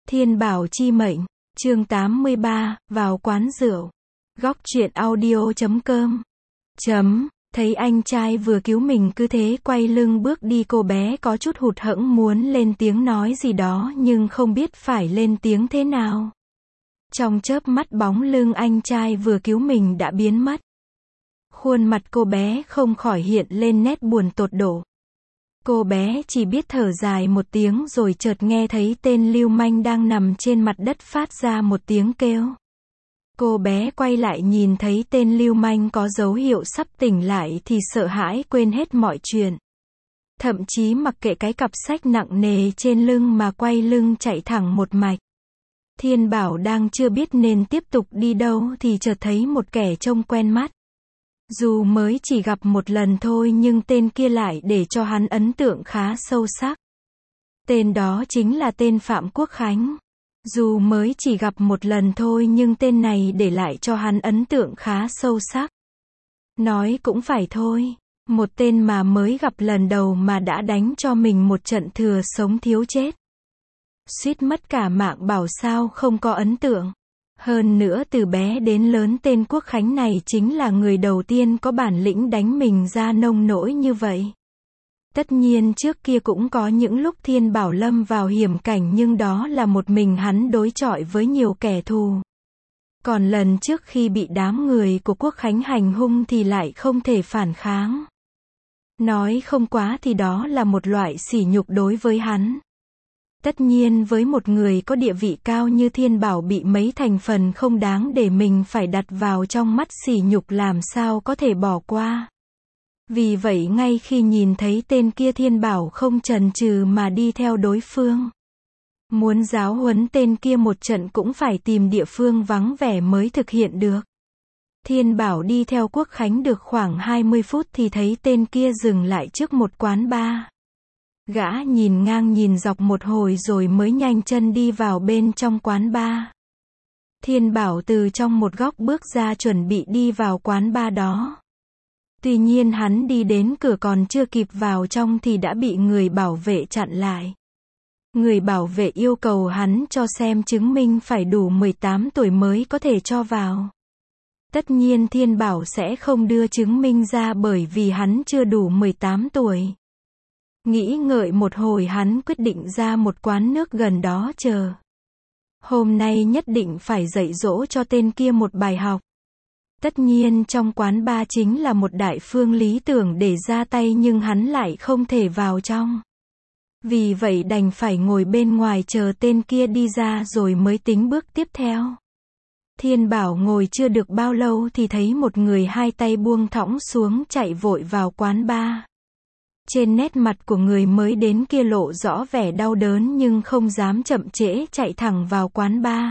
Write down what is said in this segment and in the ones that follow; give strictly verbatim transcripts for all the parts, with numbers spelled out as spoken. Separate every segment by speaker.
Speaker 1: Thiên Bảo chi mệnh, chương tám mươi ba, vào quán rượu. Góc truyện audio chấm com. Chấm, thấy anh trai vừa cứu mình cứ thế quay lưng bước đi, cô bé có chút hụt hẫng muốn lên tiếng nói gì đó nhưng không biết phải lên tiếng thế nào. Trong chớp mắt bóng lưng anh trai vừa cứu mình đã biến mất. Khuôn mặt cô bé không khỏi hiện lên nét buồn tột độ. Cô bé chỉ biết thở dài một tiếng rồi chợt nghe thấy tên lưu manh đang nằm trên mặt đất phát ra một tiếng kêu. Cô bé quay lại nhìn thấy tên lưu manh có dấu hiệu sắp tỉnh lại thì sợ hãi quên hết mọi chuyện. Thậm chí mặc kệ cái cặp sách nặng nề trên lưng mà quay lưng chạy thẳng một mạch. Thiên Bảo đang chưa biết nên tiếp tục đi đâu thì chợt thấy một kẻ trông quen mắt. Dù mới chỉ gặp một lần thôi nhưng tên kia lại để cho hắn ấn tượng khá sâu sắc. Tên đó chính là tên Phạm Quốc Khánh. Dù mới chỉ gặp một lần thôi nhưng tên này để lại cho hắn ấn tượng khá sâu sắc. Nói cũng phải thôi, một tên mà mới gặp lần đầu mà đã đánh cho mình một trận thừa sống thiếu chết. Suýt mất cả mạng bảo sao không có ấn tượng. Hơn nữa từ bé đến lớn tên Quốc Khánh này chính là người đầu tiên có bản lĩnh đánh mình ra nông nỗi như vậy. Tất nhiên trước kia cũng có những lúc Thiên Bảo lâm vào hiểm cảnh nhưng đó là một mình hắn đối chọi với nhiều kẻ thù. Còn lần trước khi bị đám người của Quốc Khánh hành hung thì lại không thể phản kháng. Nói không quá thì đó là một loại sỉ nhục đối với hắn. Tất nhiên với một người có địa vị cao như Thiên Bảo bị mấy thành phần không đáng để mình phải đặt vào trong mắt sỉ nhục làm sao có thể bỏ qua. Vì vậy ngay khi nhìn thấy tên kia Thiên Bảo không chần chừ mà đi theo đối phương. Muốn giáo huấn tên kia một trận cũng phải tìm địa phương vắng vẻ mới thực hiện được. Thiên Bảo đi theo Quốc Khánh được khoảng hai mươi phút thì thấy tên kia dừng lại trước một quán bar. Gã nhìn ngang nhìn dọc một hồi rồi mới nhanh chân đi vào bên trong quán bar. Thiên Bảo từ trong một góc bước ra chuẩn bị đi vào quán bar đó. Tuy nhiên hắn đi đến cửa còn chưa kịp vào trong thì đã bị người bảo vệ chặn lại. Người bảo vệ yêu cầu hắn cho xem chứng minh phải đủ mười tám tuổi mới có thể cho vào. Tất nhiên Thiên Bảo sẽ không đưa chứng minh ra bởi vì hắn chưa đủ mười tám tuổi. Nghĩ ngợi một hồi hắn quyết định ra một quán nước gần đó chờ. Hôm nay nhất định phải dạy dỗ cho tên kia một bài học. Tất nhiên trong quán bar chính là một đại phương lý tưởng để ra tay nhưng hắn lại không thể vào trong. Vì vậy đành phải ngồi bên ngoài chờ tên kia đi ra rồi mới tính bước tiếp theo. Thiên Bảo ngồi chưa được bao lâu thì thấy một người hai tay buông thõng xuống chạy vội vào quán bar. Trên nét mặt của người mới đến kia lộ rõ vẻ đau đớn nhưng không dám chậm trễ chạy thẳng vào quán bar.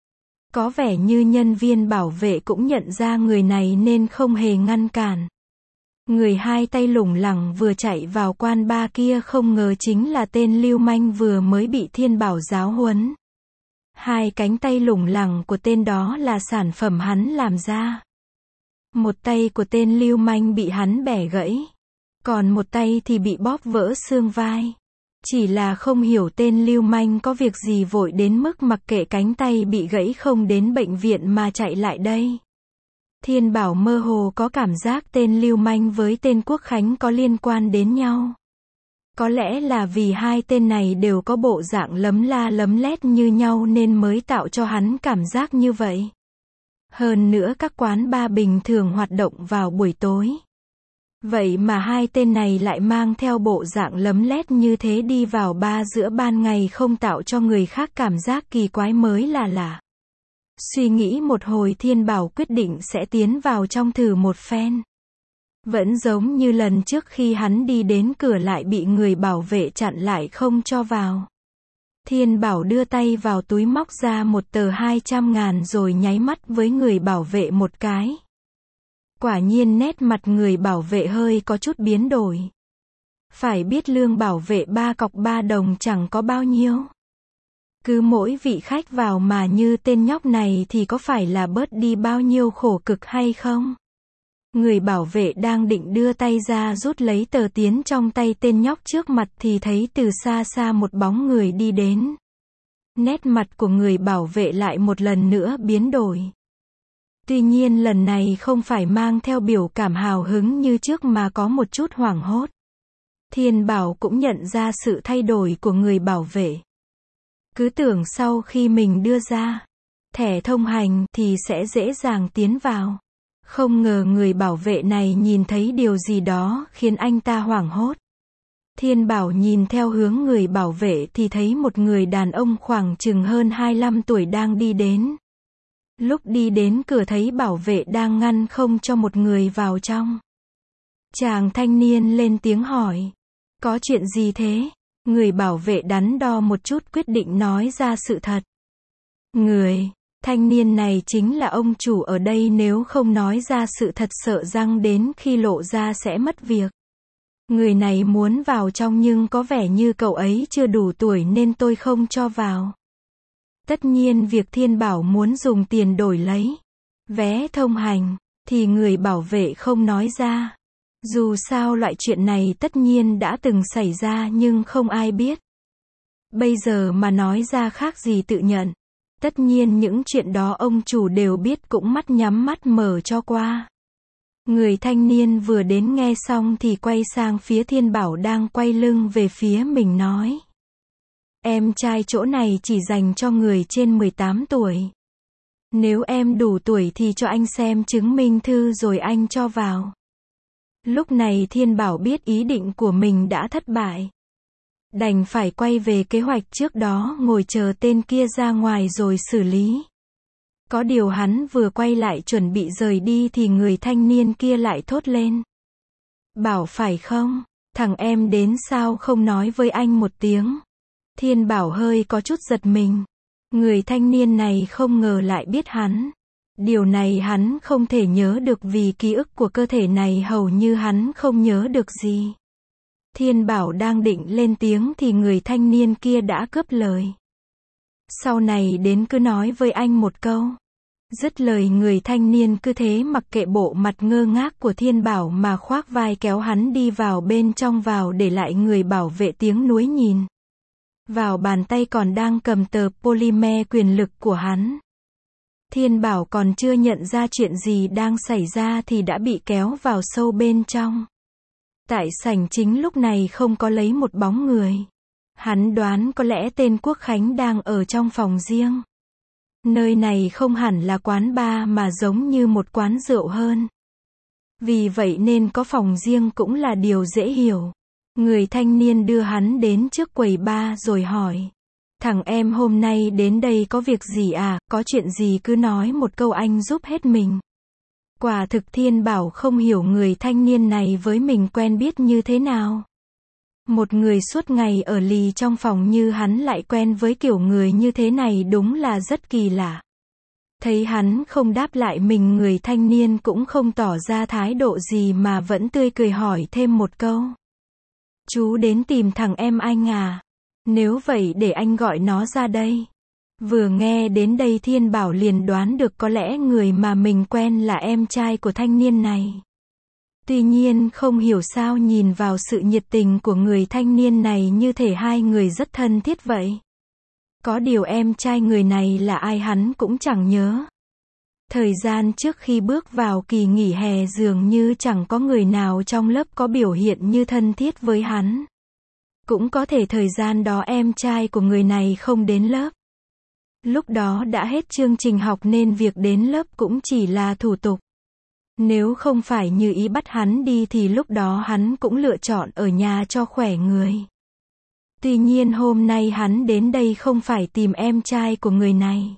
Speaker 1: Có vẻ như nhân viên bảo vệ cũng nhận ra người này nên không hề ngăn cản. Người hai tay lủng lẳng vừa chạy vào quán bar kia không ngờ chính là tên lưu manh vừa mới bị Thiên Bảo giáo huấn. Hai cánh tay lủng lẳng của tên đó là sản phẩm hắn làm ra. Một tay của tên lưu manh bị hắn bẻ gãy. Còn một tay thì bị bóp vỡ xương vai. Chỉ là không hiểu tên lưu manh có việc gì vội đến mức mặc kệ cánh tay bị gãy không đến bệnh viện mà chạy lại đây. Thiên Bảo mơ hồ có cảm giác tên lưu manh với tên Quốc Khánh có liên quan đến nhau. Có lẽ là vì hai tên này đều có bộ dạng lấm la lấm lét như nhau nên mới tạo cho hắn cảm giác như vậy. Hơn nữa các quán bar bình thường hoạt động vào buổi tối. Vậy mà hai tên này lại mang theo bộ dạng lấm lét như thế đi vào bar giữa ban ngày không tạo cho người khác cảm giác kỳ quái mới là lạ. Suy nghĩ một hồi Thiên Bảo quyết định sẽ tiến vào trong thử một phen. Vẫn giống như lần trước khi hắn đi đến cửa lại bị người bảo vệ chặn lại không cho vào. Thiên Bảo đưa tay vào túi móc ra một tờ hai trăm ngàn rồi nháy mắt với người bảo vệ một cái. Quả nhiên nét mặt người bảo vệ hơi có chút biến đổi. Phải biết lương bảo vệ ba cọc ba đồng chẳng có bao nhiêu. Cứ mỗi vị khách vào mà như tên nhóc này thì có phải là bớt đi bao nhiêu khổ cực hay không? Người bảo vệ đang định đưa tay ra rút lấy tờ tiến trong tay tên nhóc trước mặt thì thấy từ xa xa một bóng người đi đến. Nét mặt của người bảo vệ lại một lần nữa biến đổi. Tuy nhiên lần này không phải mang theo biểu cảm hào hứng như trước mà có một chút hoảng hốt. Thiên Bảo cũng nhận ra sự thay đổi của người bảo vệ. Cứ tưởng sau khi mình đưa ra thẻ thông hành thì sẽ dễ dàng tiến vào. Không ngờ người bảo vệ này nhìn thấy điều gì đó khiến anh ta hoảng hốt. Thiên Bảo nhìn theo hướng người bảo vệ thì thấy một người đàn ông khoảng chừng hơn hai mươi lăm tuổi đang đi đến. Lúc đi đến cửa thấy bảo vệ đang ngăn không cho một người vào trong. Chàng thanh niên lên tiếng hỏi. Có chuyện gì thế? Người bảo vệ đắn đo một chút quyết định nói ra sự thật. Người thanh niên này chính là ông chủ ở đây, nếu không nói ra sự thật sợ rằng đến khi lộ ra sẽ mất việc. Người này muốn vào trong nhưng có vẻ như cậu ấy chưa đủ tuổi nên tôi không cho vào. Tất nhiên việc Thiên Bảo muốn dùng tiền đổi lấy vé thông hành thì người bảo vệ không nói ra. Dù sao loại chuyện này tất nhiên đã từng xảy ra nhưng không ai biết. Bây giờ mà nói ra khác gì tự nhận. Tất nhiên những chuyện đó ông chủ đều biết cũng mắt nhắm mắt mở cho qua. Người thanh niên vừa đến nghe xong thì quay sang phía Thiên Bảo đang quay lưng về phía mình nói. Em trai chỗ này chỉ dành cho người trên mười tám tuổi. Nếu em đủ tuổi thì cho anh xem chứng minh thư rồi anh cho vào. Lúc này Thiên Bảo biết ý định của mình đã thất bại. Đành phải quay về kế hoạch trước đó, ngồi chờ tên kia ra ngoài rồi xử lý. Có điều hắn vừa quay lại chuẩn bị rời đi thì người thanh niên kia lại thốt lên. Bảo phải không? Thằng em đến sao không nói với anh một tiếng? Thiên Bảo hơi có chút giật mình. Người thanh niên này không ngờ lại biết hắn. Điều này hắn không thể nhớ được vì ký ức của cơ thể này hầu như hắn không nhớ được gì. Thiên Bảo đang định lên tiếng thì người thanh niên kia đã cướp lời. Sau này đến cứ nói với anh một câu. Dứt lời người thanh niên cứ thế mặc kệ bộ mặt ngơ ngác của Thiên Bảo mà khoác vai kéo hắn đi vào bên trong, vào để lại người bảo vệ tiếng nuối nhìn. Vào bàn tay còn đang cầm tờ polymer quyền lực của hắn. Thiên Bảo còn chưa nhận ra chuyện gì đang xảy ra thì đã bị kéo vào sâu bên trong. Tại sảnh chính lúc này không có lấy một bóng người. Hắn đoán có lẽ tên Quốc Khánh đang ở trong phòng riêng. Nơi này không hẳn là quán bar mà giống như một quán rượu hơn. Vì vậy nên có phòng riêng cũng là điều dễ hiểu. Người thanh niên đưa hắn đến trước quầy bar rồi hỏi. Thằng em hôm nay đến đây có việc gì à, có chuyện gì cứ nói một câu anh giúp hết mình. Quả thực Thiên Bảo không hiểu người thanh niên này với mình quen biết như thế nào. Một người suốt ngày ở lì trong phòng như hắn lại quen với kiểu người như thế này đúng là rất kỳ lạ. Thấy hắn không đáp lại mình, người thanh niên cũng không tỏ ra thái độ gì mà vẫn tươi cười hỏi thêm một câu. Chú đến tìm thằng em anh à? Nếu vậy để anh gọi nó ra đây. Vừa nghe đến đây Thiên Bảo liền đoán được có lẽ người mà mình quen là em trai của thanh niên này. Tuy nhiên không hiểu sao nhìn vào sự nhiệt tình của người thanh niên này như thể hai người rất thân thiết vậy. Có điều em trai người này là ai hắn cũng chẳng nhớ. Thời gian trước khi bước vào kỳ nghỉ hè dường như chẳng có người nào trong lớp có biểu hiện như thân thiết với hắn. Cũng có thể thời gian đó em trai của người này không đến lớp. Lúc đó đã hết chương trình học nên việc đến lớp cũng chỉ là thủ tục. Nếu không phải như ý bắt hắn đi thì lúc đó hắn cũng lựa chọn ở nhà cho khỏe người. Tuy nhiên hôm nay hắn đến đây không phải tìm em trai của người này.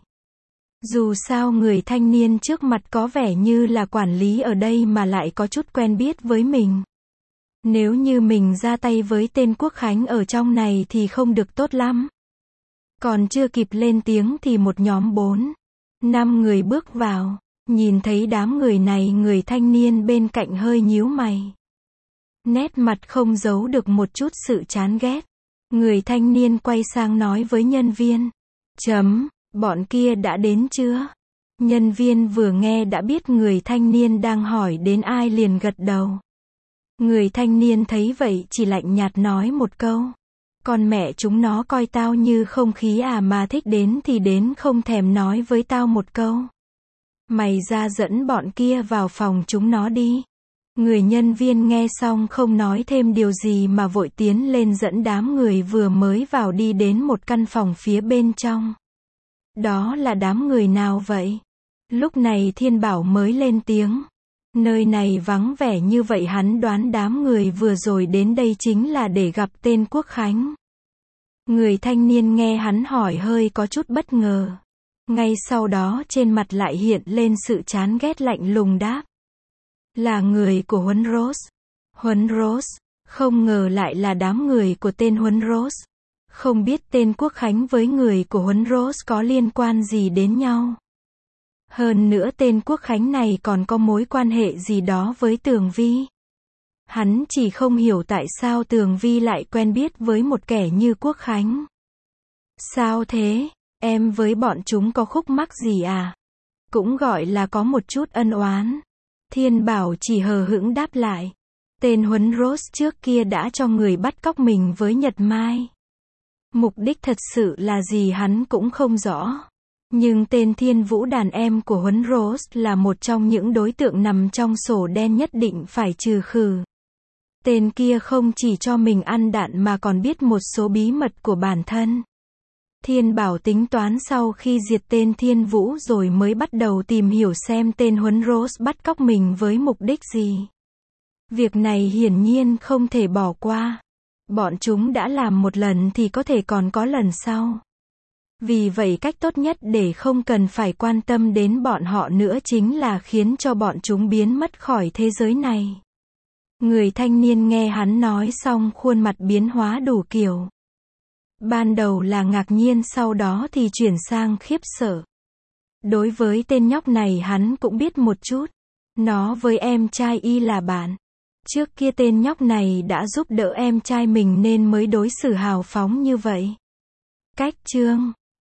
Speaker 1: Dù sao người thanh niên trước mặt có vẻ như là quản lý ở đây mà lại có chút quen biết với mình. Nếu như mình ra tay với tên Quốc Khánh ở trong này thì không được tốt lắm. Còn chưa kịp lên tiếng thì một nhóm bốn, năm người bước vào. Nhìn thấy đám người này, người thanh niên bên cạnh hơi nhíu mày. Nét mặt không giấu được một chút sự chán ghét. Người thanh niên quay sang nói với nhân viên. Chấm, bọn kia đã đến chưa? Nhân viên vừa nghe đã biết người thanh niên đang hỏi đến ai liền gật đầu. Người thanh niên thấy vậy chỉ lạnh nhạt nói một câu. Con mẹ chúng nó coi tao như không khí à, mà thích đến thì đến, không thèm nói với tao một câu. Mày ra dẫn bọn kia vào phòng chúng nó đi. Người nhân viên nghe xong không nói thêm điều gì mà vội tiến lên dẫn đám người vừa mới vào đi đến một căn phòng phía bên trong. Đó là đám người nào vậy? Lúc này Thiên Bảo mới lên tiếng. Nơi này vắng vẻ như vậy, hắn đoán đám người vừa rồi đến đây chính là để gặp tên Quốc Khánh. Người thanh niên nghe hắn hỏi hơi có chút bất ngờ. Ngay sau đó trên mặt lại hiện lên sự chán ghét, lạnh lùng đáp. Là người của Huấn Rose. Huấn Rose, không ngờ lại là đám người của tên Huấn Rose. Không biết tên Quốc Khánh với người của Huấn Rose có liên quan gì đến nhau. Hơn nữa tên Quốc Khánh này còn có mối quan hệ gì đó với Tường Vi. Hắn chỉ không hiểu tại sao Tường Vi lại quen biết với một kẻ như Quốc Khánh. Sao thế, em với bọn chúng có khúc mắc gì à? Cũng gọi là có một chút ân oán. Thiên Bảo chỉ hờ hững đáp lại. Tên Huấn Rose trước kia đã cho người bắt cóc mình với Nhật Mai. Mục đích thật sự là gì hắn cũng không rõ. Nhưng tên Thiên Vũ, đàn em của Huấn Rose, là một trong những đối tượng nằm trong sổ đen nhất định phải trừ khử. Tên kia không chỉ cho mình ăn đạn mà còn biết một số bí mật của bản thân. Thiên Bảo tính toán sau khi diệt tên Thiên Vũ rồi mới bắt đầu tìm hiểu xem tên Huấn Rose bắt cóc mình với mục đích gì. Việc này hiển nhiên không thể bỏ qua. Bọn chúng đã làm một lần thì có thể còn có lần sau. Vì vậy cách tốt nhất để không cần phải quan tâm đến bọn họ nữa chính là khiến cho bọn chúng biến mất khỏi thế giới này. Người thanh niên nghe hắn nói xong khuôn mặt biến hóa đủ kiểu. Ban đầu là ngạc nhiên, sau đó thì chuyển sang khiếp sợ. Đối với tên nhóc này hắn cũng biết một chút. Nó với em trai y là bạn. Trước kia tên nhóc này đã giúp đỡ em trai mình nên mới đối xử hào phóng như vậy. Cách chương